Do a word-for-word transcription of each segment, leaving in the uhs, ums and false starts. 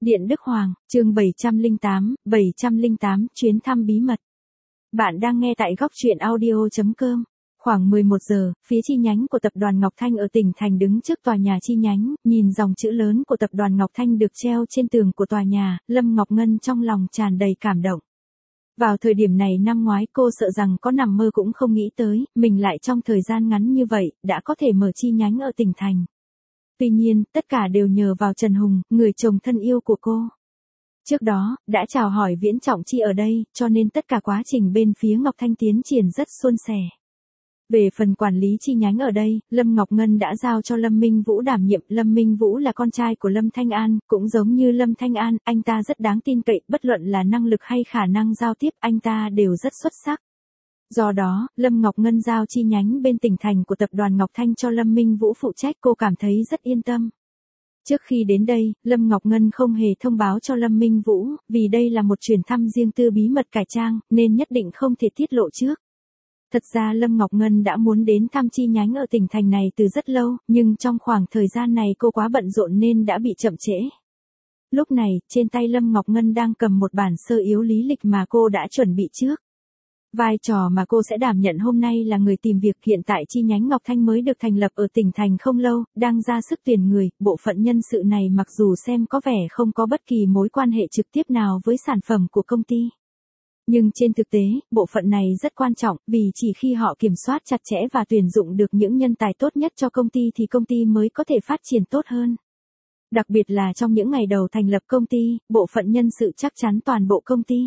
Điện Đức Hoàng, chương bảy trăm lẻ tám, bảy trăm lẻ tám, chuyến thăm bí mật. Bạn đang nghe tại góc truyện audio chấm com. Khoảng mười một giờ, phía chi nhánh của tập đoàn Ngọc Thanh ở tỉnh Thành đứng trước tòa nhà chi nhánh, nhìn dòng chữ lớn của tập đoàn Ngọc Thanh được treo trên tường của tòa nhà, Lâm Ngọc Ngân trong lòng tràn đầy cảm động. Vào thời điểm này năm ngoái cô sợ rằng có nằm mơ cũng không nghĩ tới, mình lại trong thời gian ngắn như vậy, đã có thể mở chi nhánh ở tỉnh Thành. Tuy nhiên, tất cả đều nhờ vào Trần Hùng, người chồng thân yêu của cô. Trước đó, đã chào hỏi Viễn Trọng Chi ở đây, cho nên tất cả quá trình bên phía Ngọc Thanh tiến triển rất suôn sẻ. Về phần quản lý chi nhánh ở đây, Lâm Ngọc Ngân đã giao cho Lâm Minh Vũ đảm nhiệm. Lâm Minh Vũ là con trai của Lâm Thanh An, cũng giống như Lâm Thanh An, anh ta rất đáng tin cậy, bất luận là năng lực hay khả năng giao tiếp, anh ta đều rất xuất sắc. Do đó, Lâm Ngọc Ngân giao chi nhánh bên tỉnh Thành của tập đoàn Ngọc Thanh cho Lâm Minh Vũ phụ trách, cô cảm thấy rất yên tâm. Trước khi đến đây, Lâm Ngọc Ngân không hề thông báo cho Lâm Minh Vũ, vì đây là một chuyến thăm riêng tư bí mật cải trang, nên nhất định không thể tiết lộ trước. Thật ra Lâm Ngọc Ngân đã muốn đến thăm chi nhánh ở tỉnh Thành này từ rất lâu, nhưng trong khoảng thời gian này cô quá bận rộn nên đã bị chậm trễ. Lúc này, trên tay Lâm Ngọc Ngân đang cầm một bản sơ yếu lý lịch mà cô đã chuẩn bị trước. Vai trò mà cô sẽ đảm nhận hôm nay là người tìm việc. Hiện tại chi nhánh Ngọc Thanh mới được thành lập ở tỉnh Thành không lâu, đang ra sức tuyển người. Bộ phận nhân sự này mặc dù xem có vẻ không có bất kỳ mối quan hệ trực tiếp nào với sản phẩm của công ty. Nhưng trên thực tế, bộ phận này rất quan trọng, vì chỉ khi họ kiểm soát chặt chẽ và tuyển dụng được những nhân tài tốt nhất cho công ty thì công ty mới có thể phát triển tốt hơn. Đặc biệt là trong những ngày đầu thành lập công ty, bộ phận nhân sự chắc chắn toàn bộ công ty.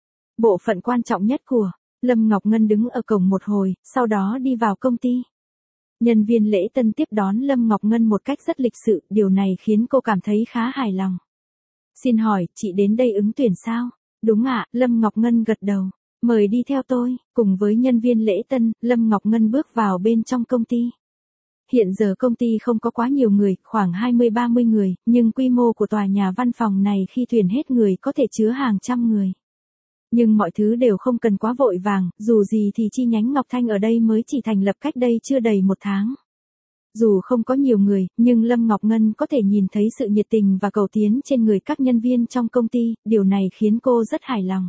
Bộ phận quan trọng nhất của Lâm Ngọc Ngân đứng ở cổng một hồi, sau đó đi vào công ty. Nhân viên lễ tân tiếp đón Lâm Ngọc Ngân một cách rất lịch sự, điều này khiến cô cảm thấy khá hài lòng. Xin hỏi, chị đến đây ứng tuyển sao? Đúng ạ, Lâm Ngọc Ngân gật đầu. Mời đi theo tôi. Cùng với nhân viên lễ tân, Lâm Ngọc Ngân bước vào bên trong công ty. Hiện giờ công ty không có quá nhiều người, khoảng hai mươi ba mươi người, nhưng quy mô của tòa nhà văn phòng này khi tuyển hết người có thể chứa hàng trăm người. Nhưng mọi thứ đều không cần quá vội vàng, dù gì thì chi nhánh Ngọc Thanh ở đây mới chỉ thành lập cách đây chưa đầy một tháng. Dù không có nhiều người, nhưng Lâm Ngọc Ngân có thể nhìn thấy sự nhiệt tình và cầu tiến trên người các nhân viên trong công ty, điều này khiến cô rất hài lòng.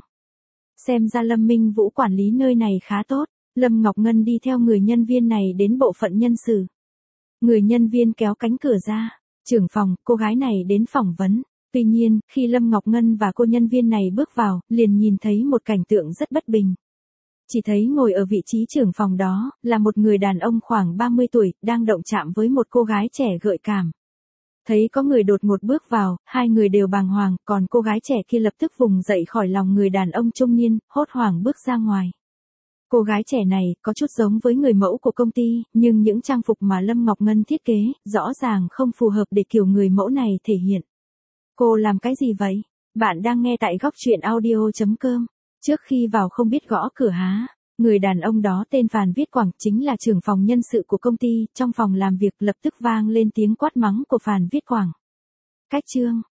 Xem ra Lâm Minh Vũ quản lý nơi này khá tốt. Lâm Ngọc Ngân đi theo người nhân viên này đến bộ phận nhân sự. Người nhân viên kéo cánh cửa ra. Trưởng phòng, cô gái này đến phỏng vấn. Tuy nhiên, khi Lâm Ngọc Ngân và cô nhân viên này bước vào, liền nhìn thấy một cảnh tượng rất bất bình. Chỉ thấy ngồi ở vị trí trưởng phòng đó, là một người đàn ông khoảng ba mươi tuổi, đang động chạm với một cô gái trẻ gợi cảm. Thấy có người đột ngột bước vào, hai người đều bàng hoàng, còn cô gái trẻ kia lập tức vùng dậy khỏi lòng người đàn ông trung niên, hốt hoảng bước ra ngoài. Cô gái trẻ này, có chút giống với người mẫu của công ty, nhưng những trang phục mà Lâm Ngọc Ngân thiết kế, rõ ràng không phù hợp để kiểu người mẫu này thể hiện. Cô làm cái gì vậy? Bạn đang nghe tại góc truyện audio chấm com. Trước khi vào không biết gõ cửa há. Người đàn ông đó tên Phàn Viết Quảng, chính là trưởng phòng nhân sự của công ty. Trong phòng làm việc lập tức vang lên tiếng quát mắng của Phàn Viết Quảng. Cách chương,